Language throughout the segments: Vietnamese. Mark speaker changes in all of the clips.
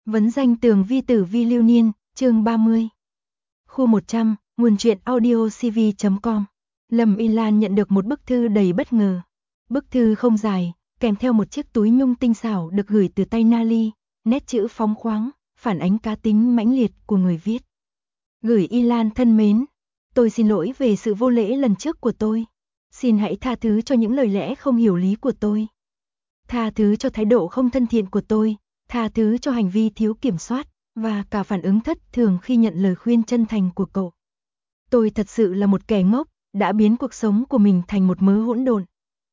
Speaker 1: Vấn danh tường vi tử vi lưu niên, chương 30. Khu 100, nguồn truyện audio cv.com. Lâm Y Lan nhận được một bức thư đầy bất ngờ. Bức thư không dài, kèm theo một chiếc túi nhung tinh xảo được gửi từ tay Nali, nét chữ phóng khoáng, phản ánh cá tính mãnh liệt của người viết. Gửi Y Lan thân mến, tôi xin lỗi về sự vô lễ lần trước của tôi. Xin hãy tha thứ cho những lời lẽ không hiểu lý của tôi. Tha thứ cho thái độ không thân thiện của tôi, tha thứ cho hành vi thiếu kiểm soát, và cả phản ứng thất thường khi nhận lời khuyên chân thành của cậu. Tôi thật sự là một kẻ ngốc, đã biến cuộc sống của mình thành một mớ hỗn độn.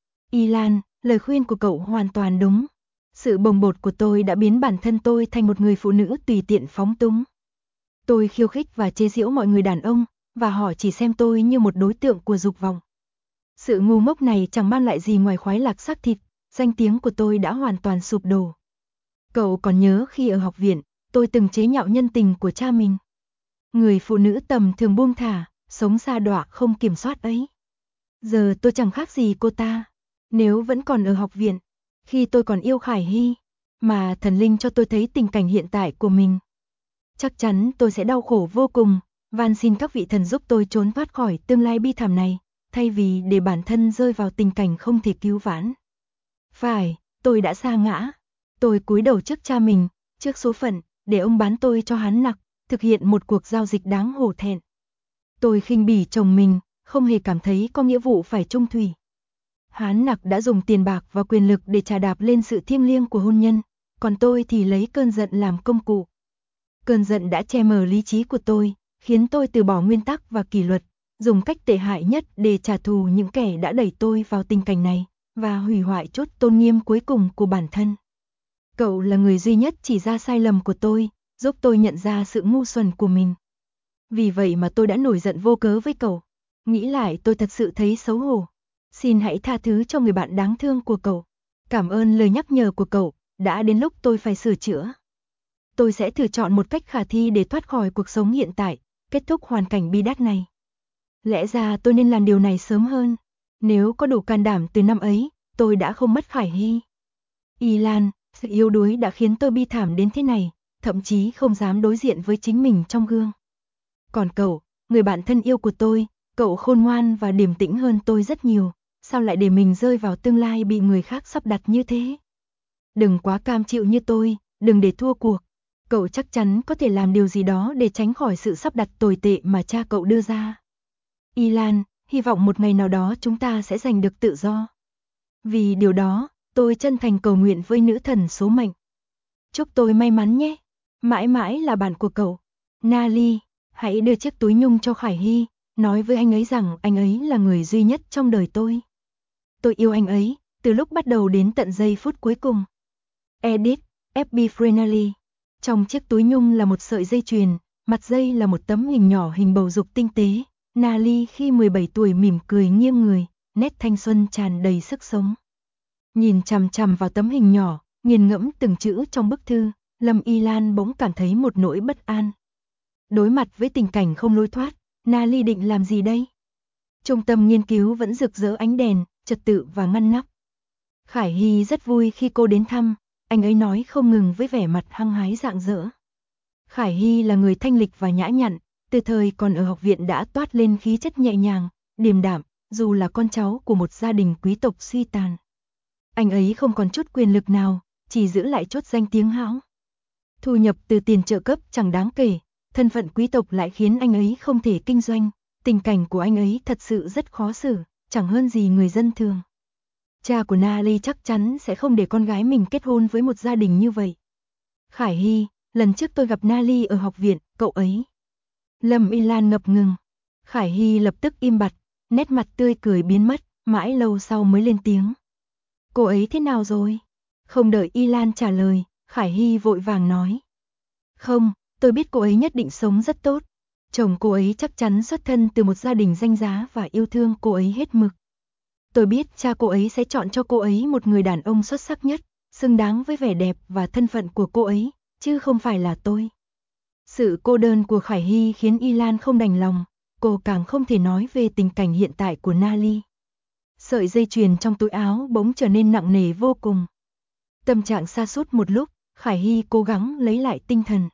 Speaker 1: Y Lan, lời khuyên của cậu hoàn toàn đúng. Sự bồng bột của tôi đã biến bản thân tôi thành một người phụ nữ tùy tiện phóng túng. Tôi khiêu khích và chế giễu mọi người đàn ông, và họ chỉ xem tôi như một đối tượng của dục vọng. Sự ngu ngốc này chẳng mang lại gì ngoài khoái lạc xác thịt, danh tiếng của tôi đã hoàn toàn sụp đổ. Cậu còn nhớ khi ở học viện, tôi từng chế nhạo nhân tình của cha mình. Người phụ nữ tầm thường buông thả, sống sa đọa không kiểm soát ấy. Giờ tôi chẳng khác gì cô ta. Nếu vẫn còn ở học viện, khi tôi còn yêu Khải Hy, mà thần linh cho tôi thấy tình cảnh hiện tại của mình, chắc chắn tôi sẽ đau khổ vô cùng, van xin các vị thần giúp tôi trốn thoát khỏi tương lai bi thảm này, thay vì để bản thân rơi vào tình cảnh không thể cứu vãn. Phải, tôi đã sa ngã. Tôi cúi đầu trước cha mình, trước số phận, để ông bán tôi cho Hán Nặc, thực hiện một cuộc giao dịch đáng hổ thẹn. Tôi khinh bỉ chồng mình, không hề cảm thấy có nghĩa vụ phải chung thủy. Hán Nặc đã dùng tiền bạc và quyền lực để chà đạp lên sự thiêng liêng của hôn nhân, còn tôi thì lấy cơn giận làm công cụ. Cơn giận đã che mờ lý trí của tôi, khiến tôi từ bỏ nguyên tắc và kỷ luật, dùng cách tệ hại nhất để trả thù những kẻ đã đẩy tôi vào tình cảnh này, và hủy hoại chốt tôn nghiêm cuối cùng của bản thân. Cậu là người duy nhất chỉ ra sai lầm của tôi, giúp tôi nhận ra sự ngu xuẩn của mình. Vì vậy mà tôi đã nổi giận vô cớ với cậu. Nghĩ lại tôi thật sự thấy xấu hổ. Xin hãy tha thứ cho người bạn đáng thương của cậu. Cảm ơn lời nhắc nhở của cậu, đã đến lúc tôi phải sửa chữa. Tôi sẽ thử chọn một cách khả thi để thoát khỏi cuộc sống hiện tại, kết thúc hoàn cảnh bi đát này. Lẽ ra tôi nên làm điều này sớm hơn. Nếu có đủ can đảm từ năm ấy, tôi đã không mất Khải Hy. Y Lan, sự yếu đuối đã khiến tôi bi thảm đến thế này, thậm chí không dám đối diện với chính mình trong gương. Còn cậu, người bạn thân yêu của tôi, cậu khôn ngoan và điềm tĩnh hơn tôi rất nhiều, sao lại để mình rơi vào tương lai bị người khác sắp đặt như thế? Đừng quá cam chịu như tôi, đừng để thua cuộc. Cậu chắc chắn có thể làm điều gì đó để tránh khỏi sự sắp đặt tồi tệ mà cha cậu đưa ra. Y Lan, hy vọng một ngày nào đó chúng ta sẽ giành được tự do. Vì điều đó, tôi chân thành cầu nguyện với nữ thần số mệnh. Chúc tôi may mắn nhé. Mãi mãi là bạn của cậu. Nali, hãy đưa chiếc túi nhung cho Khải Hy, nói với anh ấy rằng anh ấy là người duy nhất trong đời tôi. Tôi yêu anh ấy, từ lúc bắt đầu đến tận giây phút cuối cùng. Edit, FB Frenally. Trong chiếc túi nhung là một sợi dây chuyền, mặt dây là một tấm hình nhỏ hình bầu dục tinh tế. Nali khi 17 tuổi mỉm cười nghiêng người, nét thanh xuân tràn đầy sức sống. Nhìn chằm chằm vào tấm hình nhỏ, nghiền ngẫm từng chữ trong bức thư, Lâm Y Lan bỗng cảm thấy một nỗi bất an. Đối mặt với tình cảnh không lối thoát, Nali định làm gì đây? Trung tâm nghiên cứu vẫn rực rỡ ánh đèn, trật tự và ngăn nắp. Khải Hy rất vui khi cô đến thăm, anh ấy nói không ngừng với vẻ mặt hăng hái rạng rỡ. Khải Hy là người thanh lịch và nhã nhặn, từ thời còn ở học viện đã toát lên khí chất nhẹ nhàng, điềm đạm, dù là con cháu của một gia đình quý tộc suy tàn. Anh ấy không còn chút quyền lực nào, chỉ giữ lại chốt danh tiếng hão. Thu nhập từ tiền trợ cấp chẳng đáng kể, thân phận quý tộc lại khiến anh ấy không thể kinh doanh, tình cảnh của anh ấy thật sự rất khó xử, chẳng hơn gì người dân thường. Cha của Nali chắc chắn sẽ không để con gái mình kết hôn với một gia đình như vậy. Khải Hy, lần trước tôi gặp Nali ở học viện, cậu ấy. Lâm Y Lan ngập ngừng. Khải Hy lập tức im bặt, nét mặt tươi cười biến mất, mãi lâu sau mới lên tiếng. Cô ấy thế nào rồi? Không đợi Y Lan trả lời, Khải Hy vội vàng nói. Không, tôi biết cô ấy nhất định sống rất tốt. Chồng cô ấy chắc chắn xuất thân từ một gia đình danh giá và yêu thương cô ấy hết mực. Tôi biết cha cô ấy sẽ chọn cho cô ấy một người đàn ông xuất sắc nhất, xứng đáng với vẻ đẹp và thân phận của cô ấy, chứ không phải là tôi. Sự cô đơn của Khải Hy khiến Y Lan không đành lòng, cô càng không thể nói về tình cảnh hiện tại của Nali. Sợi dây chuyền trong túi áo bỗng trở nên nặng nề vô cùng. Tâm trạng sa sút một lúc, Khải Hy cố gắng lấy lại tinh thần.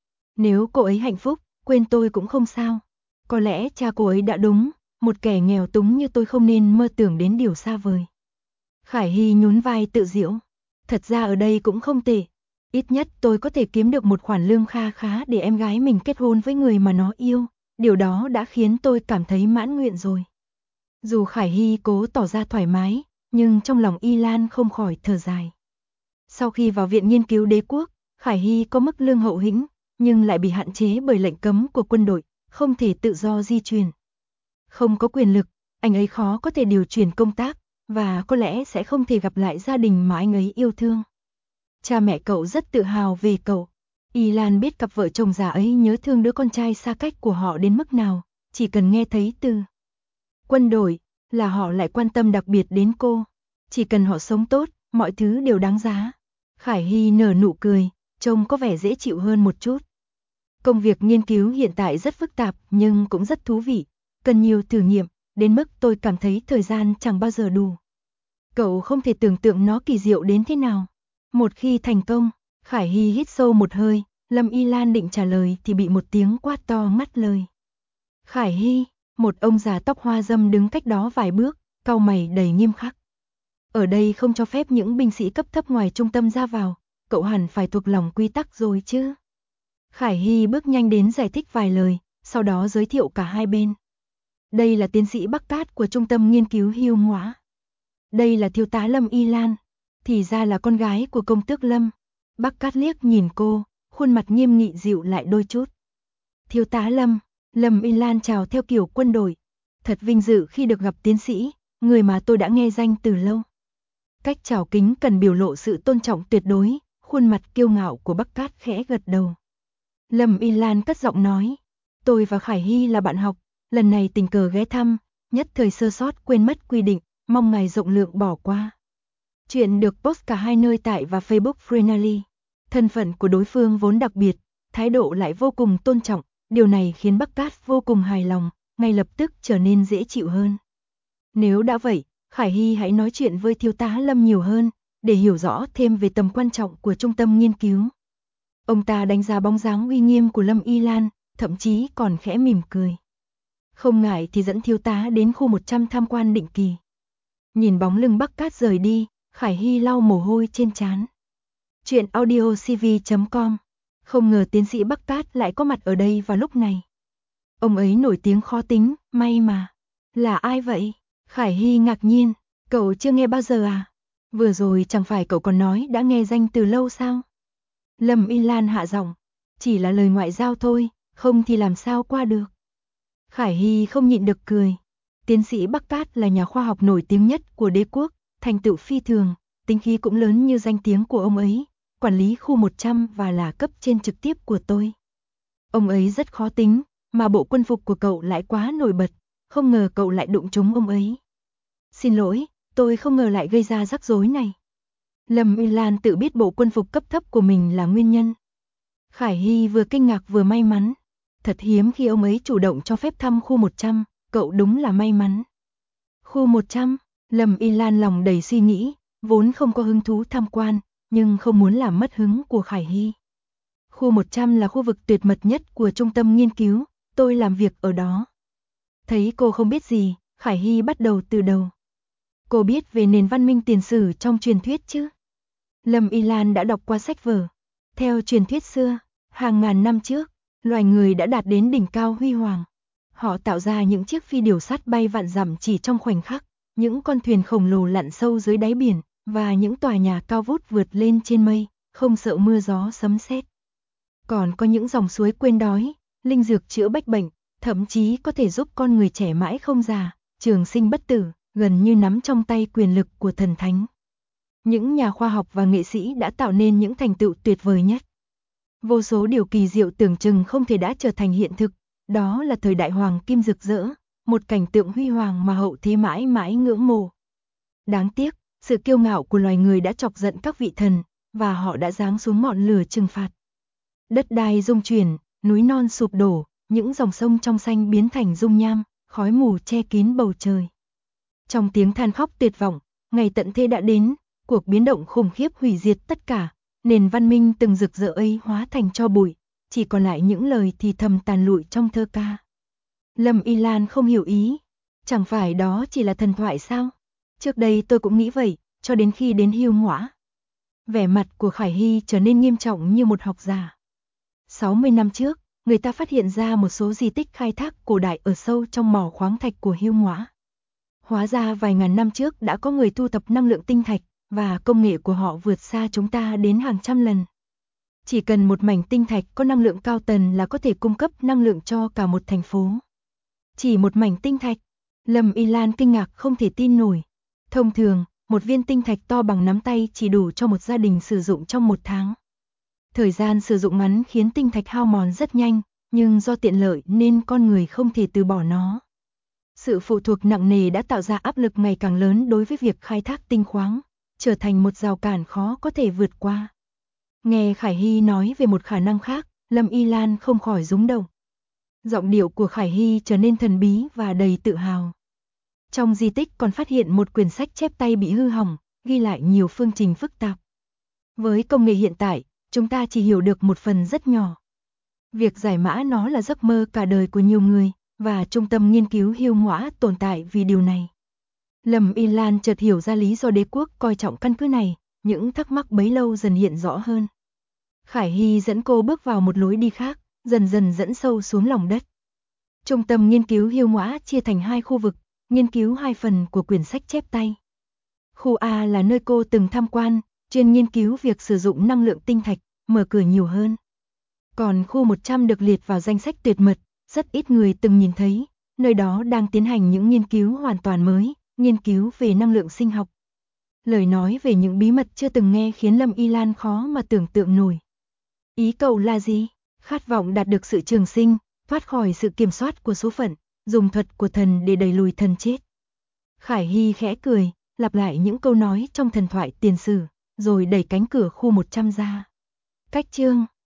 Speaker 1: Nếu cô ấy hạnh phúc, quên tôi cũng không sao. Có lẽ cha cô ấy đã đúng, một kẻ nghèo túng như tôi không nên mơ tưởng đến điều xa vời. Khải Hy nhún vai tự giễu. Thật ra ở đây cũng không tệ. Ít nhất tôi có thể kiếm được một khoản lương kha khá để em gái mình kết hôn với người mà nó yêu. Điều đó đã khiến tôi cảm thấy mãn nguyện rồi. Dù Khải Hy cố tỏ ra thoải mái, nhưng trong lòng Y Lan không khỏi thở dài. Sau khi vào viện nghiên cứu đế quốc, Khải Hy có mức lương hậu hĩnh, nhưng lại bị hạn chế bởi lệnh cấm của quân đội, không thể tự do di chuyển. Không có quyền lực, anh ấy khó có thể điều chuyển công tác, và có lẽ sẽ không thể gặp lại gia đình mà anh ấy yêu thương. Cha mẹ cậu rất tự hào về cậu. Y Lan biết cặp vợ chồng già ấy nhớ thương đứa con trai xa cách của họ đến mức nào, chỉ cần nghe thấy từ quân đội là họ lại quan tâm đặc biệt đến cô. Chỉ cần họ sống tốt, mọi thứ đều đáng giá. Khải Hy nở nụ cười, trông có vẻ dễ chịu hơn một chút. Công việc nghiên cứu hiện tại rất phức tạp nhưng cũng rất thú vị, cần nhiều thử nghiệm, đến mức tôi cảm thấy thời gian chẳng bao giờ đủ. Cậu không thể tưởng tượng nó kỳ diệu đến thế nào. Một khi thành công, Khải Hy hít sâu một hơi, Lâm Y Lan định trả lời thì bị một tiếng quát to ngắt lời. Khải Hy, một ông già tóc hoa râm đứng cách đó vài bước, cau mày đầy nghiêm khắc. Ở đây không cho phép những binh sĩ cấp thấp ngoài trung tâm ra vào, cậu hẳn phải thuộc lòng quy tắc rồi chứ. Khải Hy bước nhanh đến giải thích vài lời, sau đó giới thiệu cả hai bên. Đây là tiến sĩ Bắc Cát của trung tâm nghiên cứu Hưu Ngõa. Đây là thiếu tá Lâm Y Lan, thì ra là con gái của công tước Lâm. Bắc Cát liếc nhìn cô, khuôn mặt nghiêm nghị dịu lại đôi chút. Thiếu tá Lâm, Lâm Y Lan chào theo kiểu quân đội. Thật vinh dự khi được gặp tiến sĩ, người mà tôi đã nghe danh từ lâu. Cách chào kính cần biểu lộ sự tôn trọng tuyệt đối, khuôn mặt kiêu ngạo của Bắc Cát khẽ gật đầu. Lâm Y Lan cất giọng nói, tôi và Khải Hy là bạn học, lần này tình cờ ghé thăm, nhất thời sơ sót quên mất quy định, mong ngài rộng lượng bỏ qua. Chuyện được post cả hai nơi tại và Facebook Friendly. Thân phận của đối phương vốn đặc biệt, thái độ lại vô cùng tôn trọng, điều này khiến Bắc Cát vô cùng hài lòng, ngay lập tức trở nên dễ chịu hơn. Nếu đã vậy, Khải Hy hãy nói chuyện với thiếu tá Lâm nhiều hơn, để hiểu rõ thêm về tầm quan trọng của trung tâm nghiên cứu. Ông ta đánh giá bóng dáng uy nghiêm của Lâm Y Lan, thậm chí còn khẽ mỉm cười. Không ngại thì dẫn thiếu tá đến khu 100 tham quan định kỳ. Nhìn bóng lưng Bắc Cát rời đi, Khải Hy lau mồ hôi trên trán. Chuyện audiocv.com. Không ngờ tiến sĩ Bắc Cát lại có mặt ở đây vào lúc này. Ông ấy nổi tiếng khó tính, may mà. Là ai vậy? Khải Hy ngạc nhiên, cậu chưa nghe bao giờ à? Vừa rồi chẳng phải cậu còn nói đã nghe danh từ lâu sao? Lâm Y Lan hạ giọng, chỉ là lời ngoại giao thôi, không thì làm sao qua được. Khải Hy không nhịn được cười. Tiến sĩ Bắc Cát là nhà khoa học nổi tiếng nhất của đế quốc, thành tựu phi thường, tính khí cũng lớn như danh tiếng của ông ấy, quản lý khu 100 và là cấp trên trực tiếp của tôi. Ông ấy rất khó tính, mà bộ quân phục của cậu lại quá nổi bật, không ngờ cậu lại đụng trúng ông ấy. Xin lỗi, tôi không ngờ lại gây ra rắc rối này. Lâm Y Lan tự biết bộ quân phục cấp thấp của mình là nguyên nhân. Khải Hy vừa kinh ngạc vừa may mắn. Thật hiếm khi ông ấy chủ động cho phép thăm khu 100, cậu đúng là may mắn. Khu 100, Lâm Y Lan lòng đầy suy nghĩ, vốn không có hứng thú tham quan, nhưng không muốn làm mất hứng của Khải Hy. Khu 100 là khu vực tuyệt mật nhất của trung tâm nghiên cứu, tôi làm việc ở đó. Thấy cô không biết gì, Khải Hy bắt đầu từ đầu. Cô biết về nền văn minh tiền sử trong truyền thuyết chứ? Lâm Y Lan đã đọc qua sách vở. Theo truyền thuyết xưa, hàng ngàn năm trước, loài người đã đạt đến đỉnh cao huy hoàng. Họ tạo ra những chiếc phi điểu sắt bay vạn dặm chỉ trong khoảnh khắc, những con thuyền khổng lồ lặn sâu dưới đáy biển, và những tòa nhà cao vút vượt lên trên mây, không sợ mưa gió sấm sét. Còn có những dòng suối quên đói, linh dược chữa bách bệnh, thậm chí có thể giúp con người trẻ mãi không già, trường sinh bất tử, gần như nắm trong tay quyền lực của thần thánh. Những nhà khoa học và nghệ sĩ đã tạo nên những thành tựu tuyệt vời nhất. Vô số điều kỳ diệu tưởng chừng không thể đã trở thành hiện thực, đó là thời đại hoàng kim rực rỡ, một cảnh tượng huy hoàng mà hậu thế mãi mãi ngưỡng mộ. Đáng tiếc, sự kiêu ngạo của loài người đã chọc giận các vị thần, và họ đã giáng xuống ngọn lửa trừng phạt. Đất đai rung chuyển, núi non sụp đổ, những dòng sông trong xanh biến thành dung nham, khói mù che kín bầu trời. Trong tiếng than khóc tuyệt vọng, ngày tận thế đã đến, cuộc biến động khủng khiếp hủy diệt tất cả, Nền văn minh từng rực rỡ ấy hóa thành tro bụi, chỉ còn lại những lời thì thầm tàn lụi trong thơ ca. Lâm Y Lan không hiểu ý, chẳng phải đó chỉ là thần thoại sao? Trước đây tôi cũng nghĩ vậy, cho đến khi đến Hiêu Ngõa. Vẻ mặt của Khải Hy trở nên nghiêm trọng như một học giả. 60 năm trước, người ta phát hiện ra một số di tích khai thác cổ đại ở sâu trong mỏ khoáng thạch của Hiêu Ngõa. Hóa ra vài ngàn năm trước đã có người thu thập năng lượng tinh thạch, và công nghệ của họ vượt xa chúng ta đến hàng trăm lần. Chỉ cần một mảnh tinh thạch có năng lượng cao tần là có thể cung cấp năng lượng cho cả một thành phố. Chỉ một mảnh tinh thạch, Lâm Y Lan kinh ngạc không thể tin nổi. Thông thường, một viên tinh thạch to bằng nắm tay chỉ đủ cho một gia đình sử dụng trong một tháng. Thời gian sử dụng ngắn khiến tinh thạch hao mòn rất nhanh, nhưng do tiện lợi nên con người không thể từ bỏ nó. Sự phụ thuộc nặng nề đã tạo ra áp lực ngày càng lớn đối với việc khai thác tinh khoáng, trở thành một rào cản khó có thể vượt qua. Nghe Khải Hy nói về một khả năng khác, Lâm Y Lan không khỏi rúng động. Giọng điệu của Khải Hy trở nên thần bí và đầy tự hào. Trong di tích còn phát hiện một quyển sách chép tay bị hư hỏng, ghi lại nhiều phương trình phức tạp. Với công nghệ hiện tại, chúng ta chỉ hiểu được một phần rất nhỏ. Việc giải mã nó là giấc mơ cả đời của nhiều người, và trung tâm nghiên cứu Hiêu Ngõa tồn tại vì điều này. Lâm Y Lan chợt hiểu ra lý do đế quốc coi trọng căn cứ này, những thắc mắc bấy lâu dần hiện rõ hơn. Khải Hy dẫn cô bước vào một lối đi khác, dần dần dẫn sâu xuống lòng đất. Trung tâm nghiên cứu Hiêu Ngõa chia thành hai khu vực, nghiên cứu hai phần của quyển sách chép tay. Khu A là nơi cô từng tham quan, chuyên nghiên cứu việc sử dụng năng lượng tinh thạch, mở cửa nhiều hơn. Còn khu 100 được liệt vào danh sách tuyệt mật, rất ít người từng nhìn thấy, nơi đó đang tiến hành những nghiên cứu hoàn toàn mới, nghiên cứu về năng lượng sinh học. Lời nói về những bí mật chưa từng nghe khiến Lâm Y Lan khó mà tưởng tượng nổi. Ý cậu là gì? Khát vọng đạt được sự trường sinh, thoát khỏi sự kiểm soát của số phận, dùng thuật của thần để đẩy lùi thần chết. Khải Hy khẽ cười, lặp lại những câu nói trong thần thoại tiền sử, rồi đẩy cánh cửa khu 100 ra. Cách chương